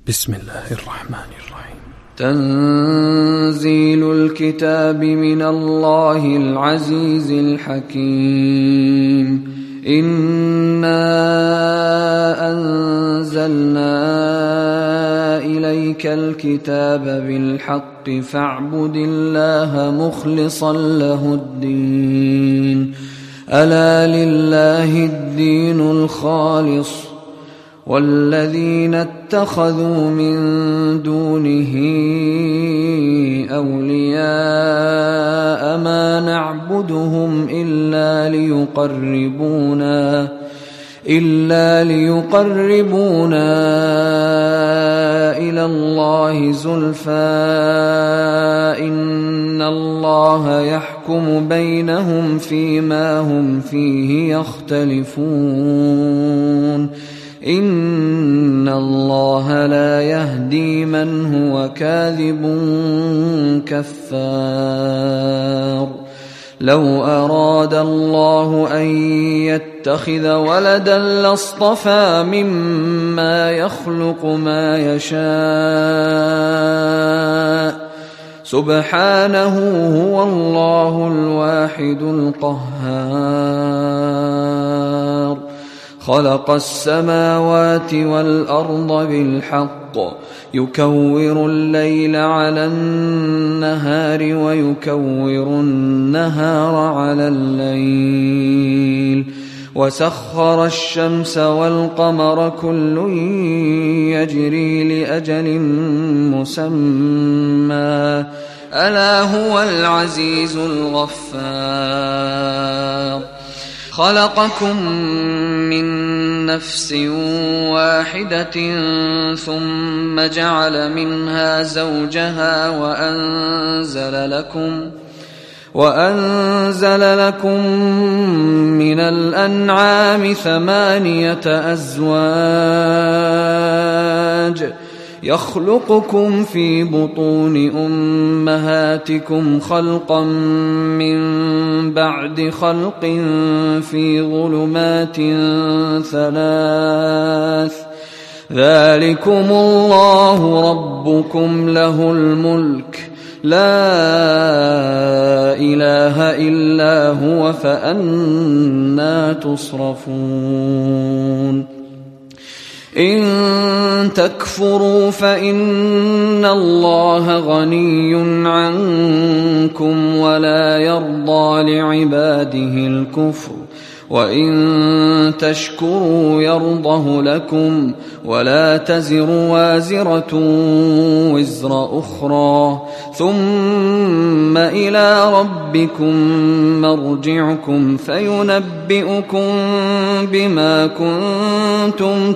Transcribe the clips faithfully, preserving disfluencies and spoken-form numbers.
بسم الله الرحمن الرحيم. تنزيل الكتاب من الله العزيز الحكيم. إنا أنزلنا إليك الكتاب بالحق فاعبد الله مخلصا له الدين. ألا لله الدين الخالص والذين اتخذوا من دونه أولياء ما نعبدهم إلا ليقربونا إلا ليقربونا إلى الله زلفى إن الله يحكم بينهم فيما هم فيه يختلفون. إن الله لا يهدي من هو كاذب كفار. لو أراد الله أن يتخذ ولدا لاصطفى مما يخلق ما يشاء سبحانه هو الله الواحد القهار. خلق السماوات والأرض بالحق يكور الليل على النهار ويكور النهار على الليل وسخر الشمس والقمر كل يجري لأجل مسمى ألا هو العزيز الغفار. خلقكم من نفس واحدة ثم جعل منها زوجها وأنزل لكم وأنزل لكم من الأنعام ثمانية أزواج يخلقكم في بطون أمهاتكم خلقا من بعد خلق في ظلمات ثلاث ذلكم الله ربكم له الملك لا إله إلا هو فأنى تصرفون. إن تكفروا فإن الله غني عنكم ولا يرضى لعباده الكفر وإن تشكروا يرضه لكم ولا تزر وازرة وزر أخرى ثم إلى ربكم مرجعكم فينبئكم بما كنتم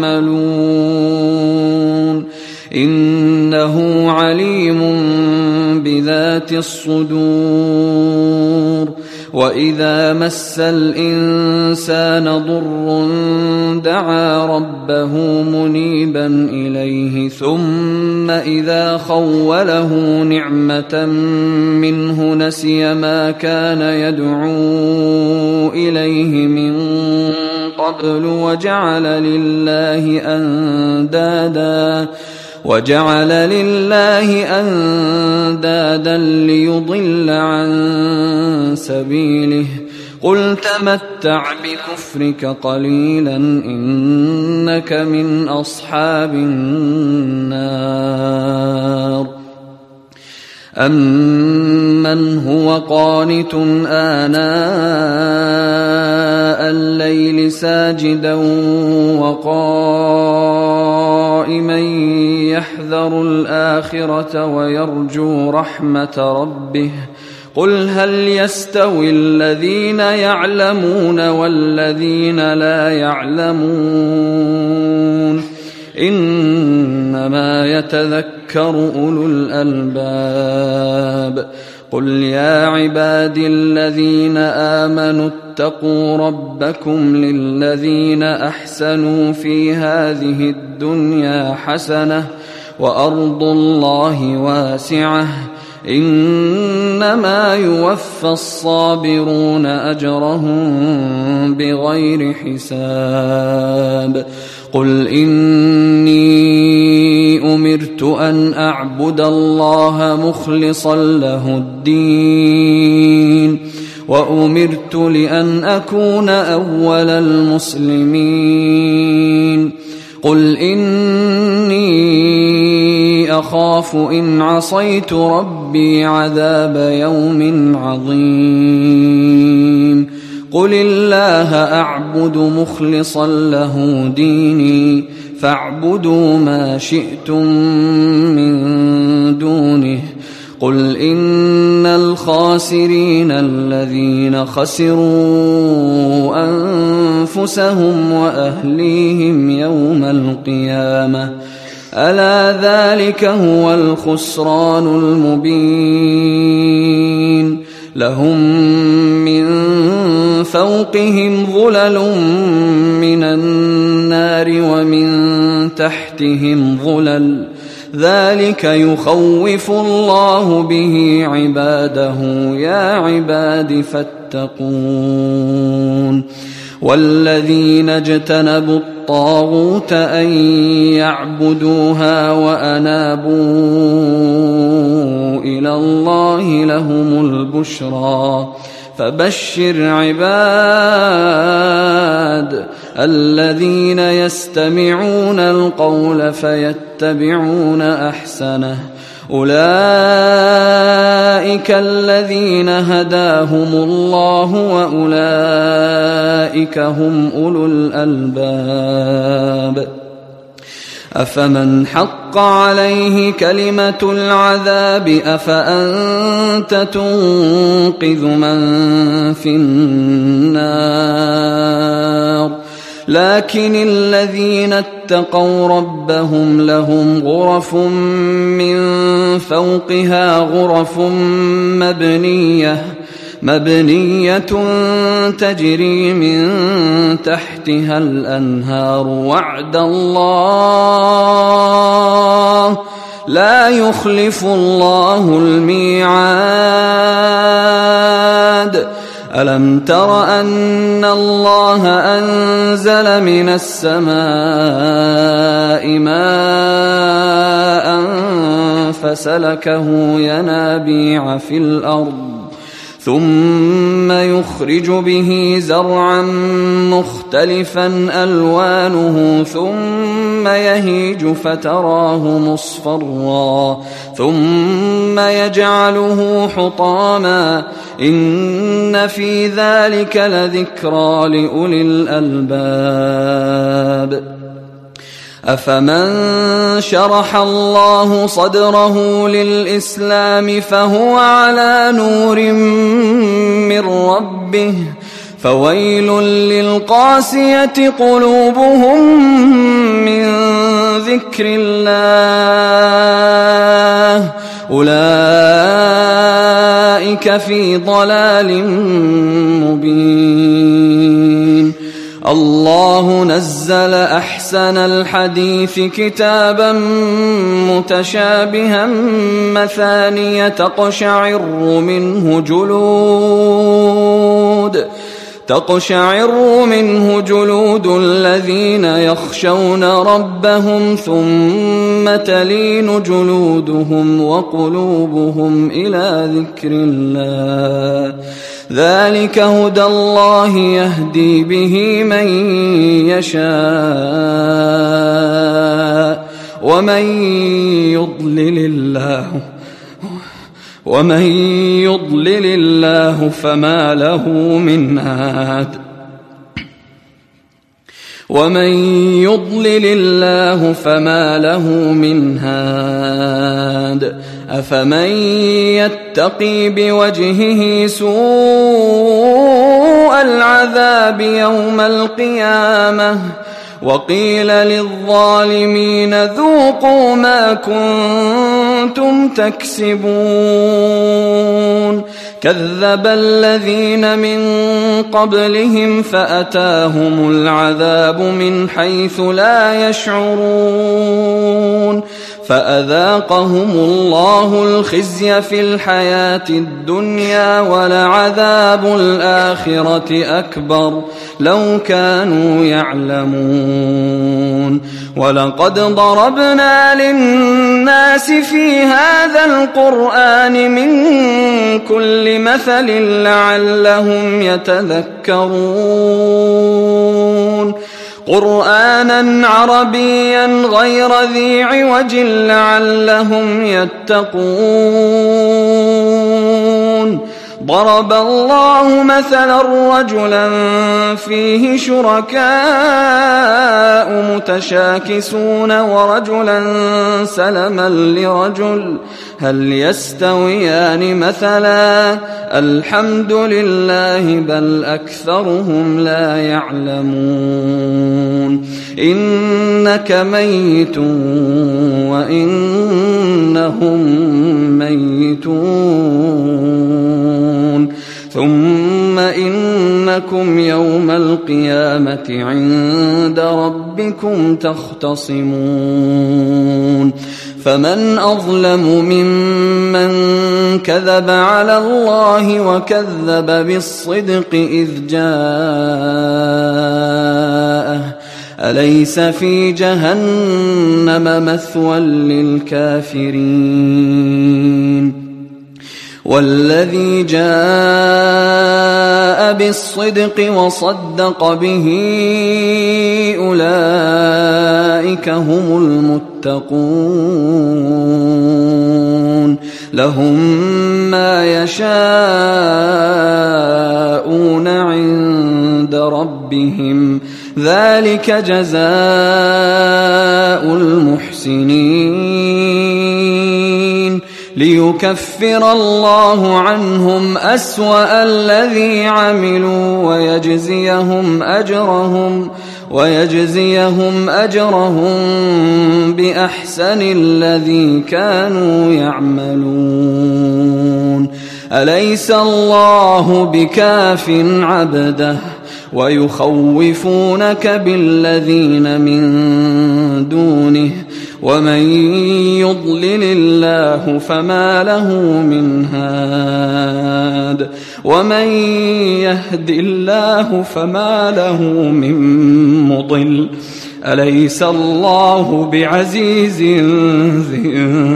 تعملون. إنه عليم بذات الصدور. وإذا مس الإنسان ضر دعا ربه منيبا إليه ثم إذا خوله نعمة منه نسي ما كان يدعو إليه من قبل وجعل لله أندادا وجعل لله أندادا ليضل عن سبيله. قل تمتع بكفرك قليلا إنك من أصحاب النار. أمن هو قانت آناء الليل ساجدا وقائما يحذر الآخرة ويرجو رحمة ربه قل هل يستوي الذين يعلمون والذين لا يعلمون إنما يتذكر أولو الألباب. قل يا عبادي الذين آمنوا اتقوا ربكم للذين أحسنوا في هذه الدنيا حسنة وأرض الله واسعة إنما يوفى الصابرون أجرهم بغير حساب. قل إني أمرت أن أعبد الله مخلصا له الدين وأمرت لأن أكون أول المسلمين قل إني أخاف إن عصيت ربي عذاب يوم عظيم قل الله أعبد مخلصا له ديني فاعبدوا ما شئتم من دونه قل إن الخاسرين الذين خسروا أنفسهم وأهليهم يوم القيامة ألا ذلك هو الخسران المبين لهم من فوقهم ظلل من النار ومن تحتهم ظلل ذلك يخوف الله به عباده يا عباد فاتقون والذين اجتنبوا الطاغوت أن يعبدوها وأنابوا إلى الله لهم البشرى فبشر عباد الذين يستمعون القول فيتبعون أحسنه أولئك الذين هداهم الله وأولئك هم أولو الألباب أفمن حق عليه كلمة العذاب أفأنت تنقذ من في النار لكن الذين اتقوا ربهم لهم غرف من فوقها غرف مبنية مبنية تجري من تحتها الأنهار وعد الله لا يخلف الله الميعاد ألم تر أن الله أنزل من السماء ماء فسلكه ينابيع في الأرض ثم يخرج به زرعا مختلفا ألوانه ثم يهيج فتراه مصفرا ثم يجعله حطاما إن في ذلك لذكرى لأولي الألباب أفمن شرح الله صدره للإسلام فهو على نور من ربه فويل للقاسية قلوبهم من ذكر الله أولئك في ضلال مبين الله نزل أحسن الحديث كتابا متشابها مثانية تقشعر منه جلود تقشعر منه جلود الذين يخشون ربهم ثم تلين جلودهم وقلوبهم إلى ذكر الله ذلك هدى الله يهدي به من يشاء ومن يضلل الله ومن يضلل الله فما له من هاد ومن يضلل الله فما له من هاد أفمن يتقي بوجهه سوء العذاب يوم القيامة وقيل للظالمين ذوقوا ما كنتم تكسبون كذب الذين من قبلهم فأتاهم العذاب من حيث لا يشعرون فأذاقهم الله الخزي في الحياة الدنيا ولعذاب الآخرة أكبر لو كانوا يعلمون ولقد ضربنا للناس الناس في هذا القرآن من كل مثل لعلهم يتذكرون قرآنا عربيا غير ذي عوج لعلهم يتقون ضرب الله مثلا رجلا فيه شركاء متشاكسون ورجلا سلما لرجل هل يستويان مثلا الحمد لله بل أكثرهم لا يعلمون إنك ميت وإنهم ميتون ثم إنكم يوم القيامة عند ربكم تختصمون فمن أظلم ممن كذب على الله وكذب بالصدق إذ جاءه أليس في جهنم مثوى للكافرين والذي جاء بالصدق وصدق به أولئك هم المتقون لهم ما يشاءون عند ربهم ذلك جزاء المحسنين ليكفر الله عنهم أسوأ الذي عملوا ويجزيهم أجرهم ويجزيهم أجرهم بأحسن الذي كانوا يعملون أليس الله بكاف عبده ويخوفونك بالذين من دونه ومن يضلل الله فما له من هاد ومن يهد الله فما له من مضل أليس الله بعزيز ذي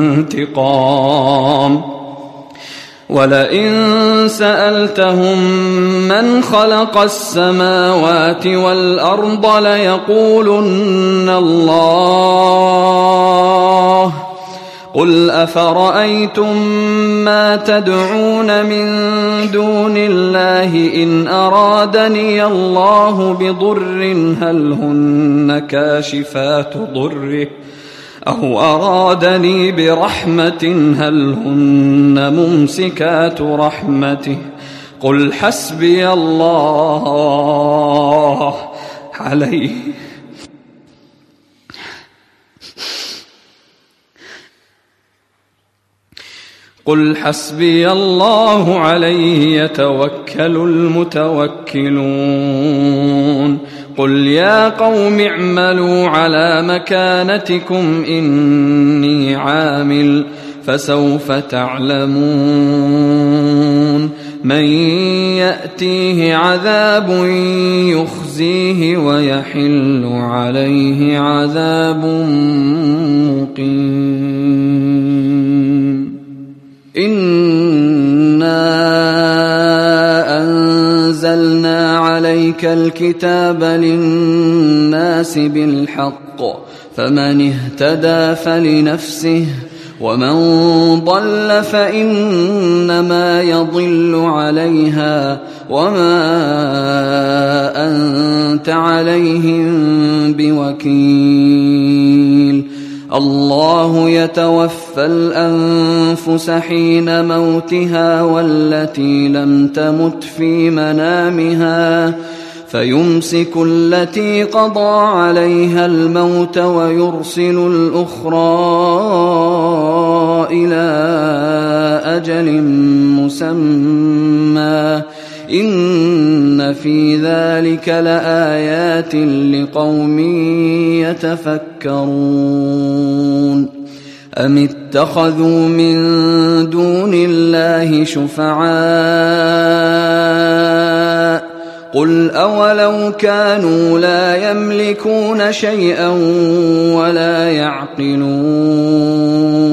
انتقام ولئن سألتهم من خلق السماوات والأرض ليقولن الله قل أفرأيتم ما تدعون من دون الله إن أرادني الله بضر هل هن كاشفات ضره أو أرادني برحمة هل هن ممسكات رحمته قل حسبي الله عليه قل حسبي الله عليه يتوكل المتوكلون قل يا قوم اعملوا على مكانتكم إني عامل فسوف تعلمون من يأتيه عذاب يخزيه ويحل عليه عذاب مقيم إنا أنزلنا عليك الكتاب للناس بالحق فمن اهتدى فلنفسه ومن ضل فإنما يضل عليها وما أنت عليهم بوكيل الله يتوفى الأنفس حين موتها والتي لم تمت في منامها فيمسك التي قضى عليها الموت ويرسل الأخرى إلى أجل مسمى إن في ذلك لآيات لقوم يتفكرون أم اتخذوا من دون الله شفعاء قل أولو كانوا لا يملكون شيئا ولا يعقلون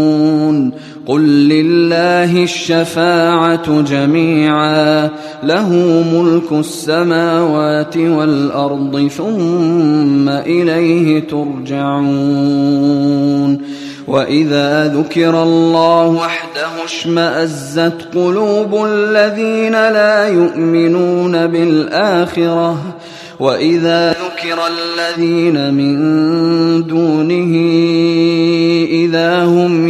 لله الشفاعة جميعا له ملك السماوات والأرض ثم إليه ترجعون وإذا ذكر الله وحده اشمأزت قلوب الذين لا يؤمنون بالآخرة وإذا ذكر الذين من دونه إذا هم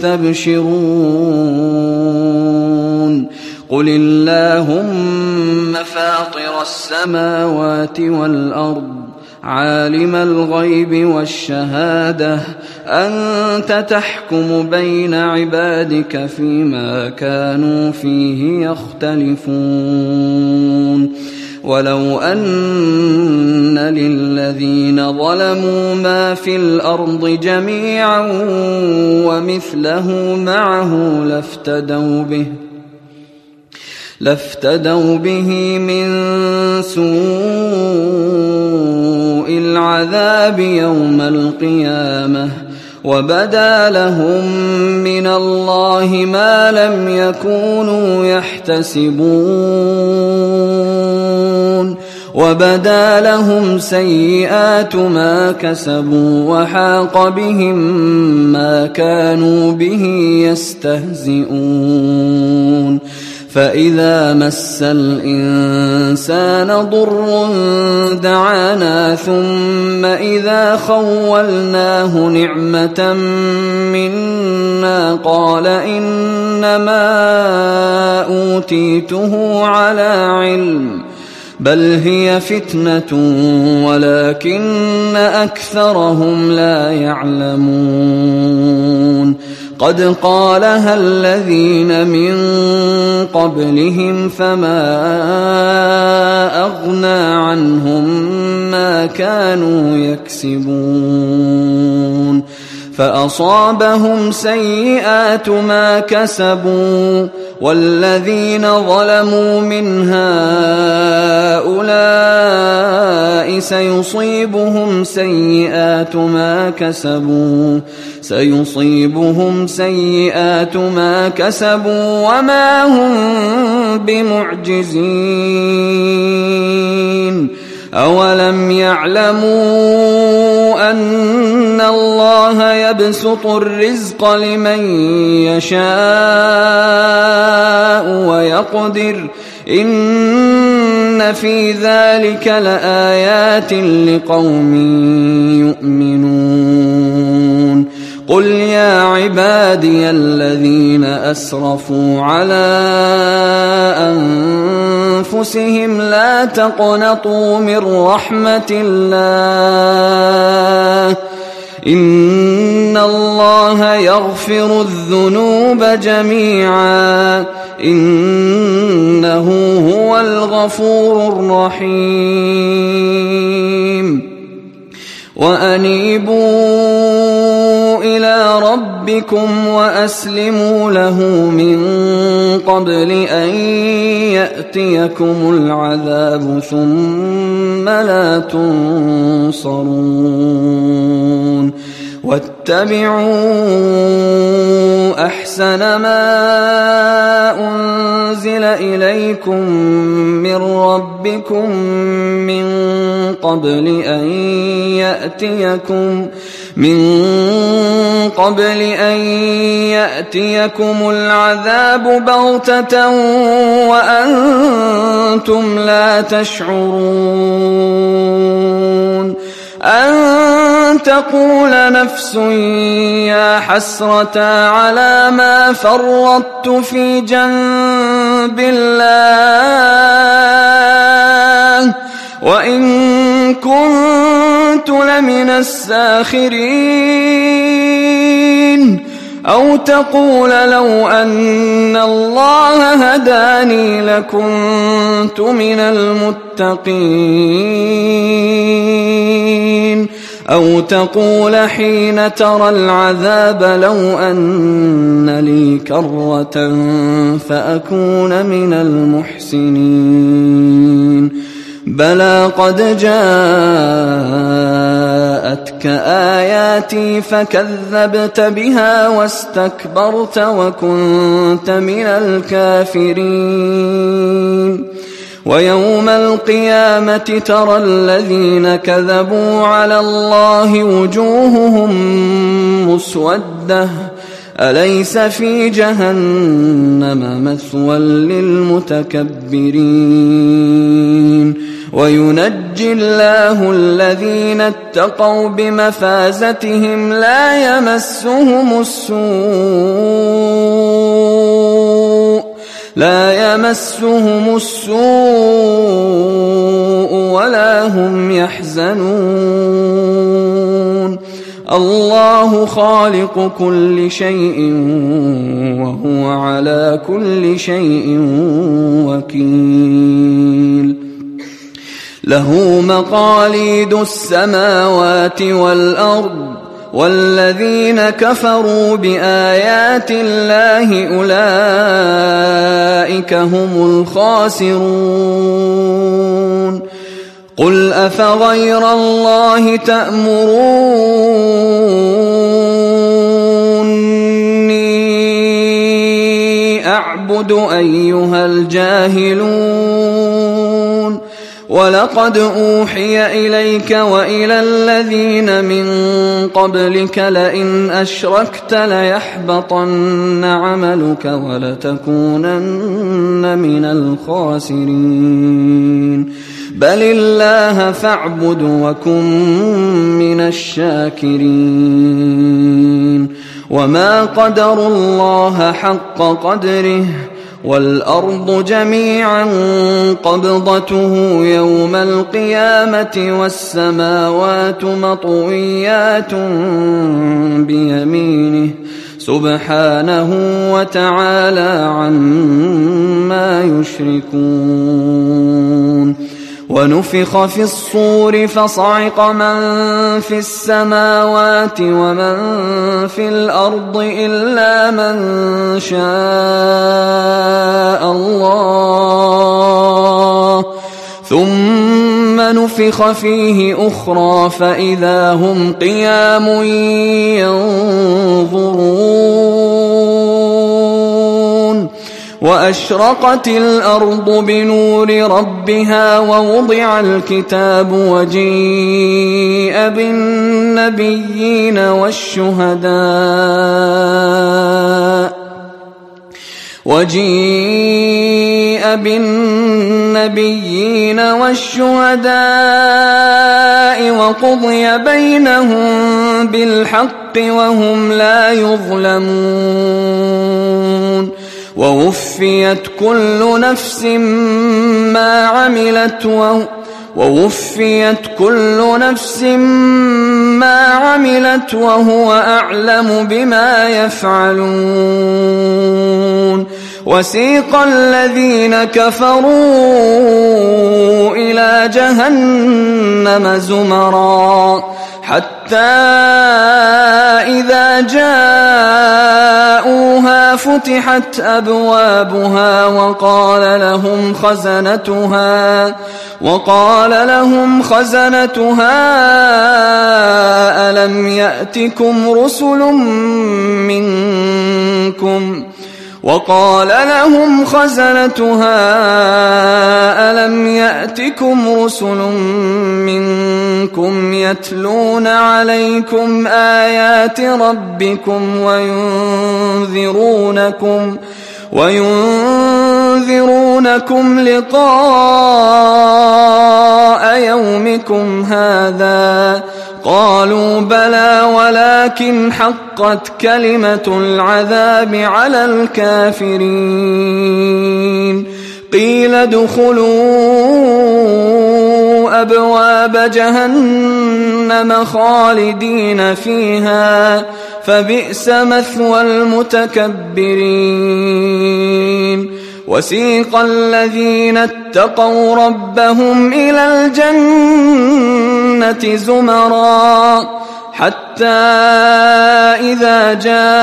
يستبشرون قل اللهم فاطر السماوات والأرض عالم الغيب والشهادة أنت تحكم بين عبادك فيما كانوا فيه يختلفون ولو أن للذين ظلموا ما في الأرض جميعا ومثله معه لافتدوا به لافتدوا به من سوء العذاب يوم القيامة وبدا لهم من الله ما لم يكونوا يحتسبون وبدا لهم سيئات ما كسبوا وحاق بهم ما كانوا به يستهزئون فإذا مس الإنسان ضر دعانا ثم إذا خولناه نعمة منا قال إنما أوتيته على علم بل هي فتنة ولكن أكثرهم لا يعلمون قد قالها الذين من قبلهم فما أغنى عنهم ما كانوا يكسبون فأصابهم سيئات ما كسبوا والذين ظلموا من هؤلاء سيصيبهم سيئات ما كسبوا سيصيبهم سيئات ما كسبوا وما هم بمعجزين أولم يعلموا أن الله يبسط الرزق لمن يشاء ويقدر إن في ذلك لآيات لقوم يؤمنون قل يا عبادي الذين أسرفوا على أنفسهم لا تقنطوا من رحمة الله إن الله يغفر الذنوب جميعا إنه هو الغفور الرحيم وأنيبوا إلى ربكم وأسلموا له من قبل أن يأتيكم العذاب ثم لا تنصرون واتبعوا أحسن ما أنزل إليكم من ربكم من قبل أن يأتيكم من قبل أن يأتيكم العذاب بغتة وأنتم لا تشعرون أن تقول نفس يا حسرة على ما فرطت في جنب الله وإن كنت لمن الساخرين أو تقول لو أن الله هداني لكنت من المتقين أو تقول حين ترى العذاب لو أن لي كرة فأكون من المحسنين بلى قد جاءتك آياتي فكذبت بها واستكبرت وكنت من الكافرين ويوم القيامة ترى الذين كذبوا على الله وجوههم مسودة أليس في جهنم مثوى للمتكبرين وينجي الله الذين اتقوا بمفازتهم لا يمسهم السوء لا يمسهم السوء ولا هم يحزنون الله خالق كل شيء وهو على كل شيء وكيل له مقاليد السماوات والأرض والذين كفروا بآيات الله أولئك هم الخاسرون قل أفغير الله تأمروني أعبد أيها الجاهلون ولقد أوحي إليك وإلى الذين من قبلك لئن أشركت ليحبطن عملك ولتكونن من الخاسرين بل الله فاعبد وكن من الشاكرين وما قدروا الله حق قدره والأرض جميعا قبضته يوم القيامة والسماوات مطويات بيمينه سبحانه وتعالى عما يشركون ونفخ في الصور فصعق من في السماوات ومن في الأرض إلا من شاء الله ثم نفخ فيه أخرى فإذا هم قيام ينظرون وأشرقت الأرض بنور ربها ووضع الكتاب وجيء بالنبيين والشهداء وجيء بالنبيين والشهداء وقضي بينهم بالحق وهم لا يظلمون ووفيت كل نفس ما عملت ووفيت كل نفس ما عملت وهو أعلم بما يفعلون وسيق الذين كفروا إلى جهنم زمرا حتى إذا جاءوها فتحت أبوابها وقال لهم خزنتها وقال لهم خزنتها ألم يأتكم رسل منكم وقال لهم خزنتها ألم يأتكم رسل منكم يتلون عليكم آيات ربكم وينذرونكم وينذرونكم لقاء يومكم هذا قالوا بلى ولكن حقت كلمة العذاب على الكافرين قيل ادخلوا أبواب جهنم خالدين فيها فبئس مثوى المتكبرين وسيق الذين اتقوا ربهم إلى الجنة زمرا حتى إذا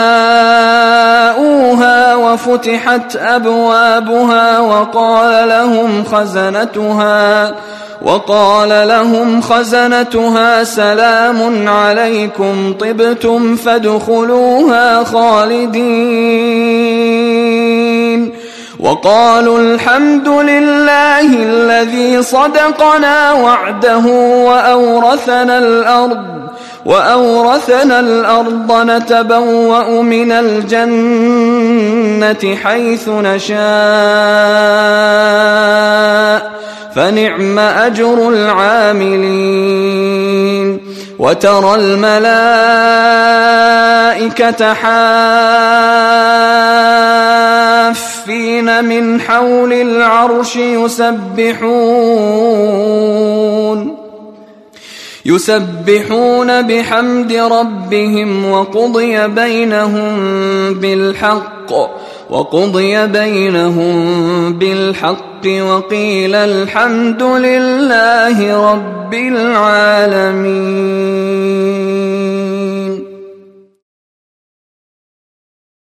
جاءوها وفتحت أبوابها وقال لهم خزنتها وقال لهم خزنتها سلام عليكم طبتم فادخلوها خالدين وقالوا الحمد لله الذي صدقنا وعده وأورثنا الأرض وأورثنا الأرض نتبوأ من الجنة حيث نشاء فنعم أجر العاملين وترى الملائكة حافين من حول العرش يسبحون يسبحون بحمد ربهم وقضي بينهم بالحق وقضي بينهم بالحق وقيل الحمد لله رب العالمين.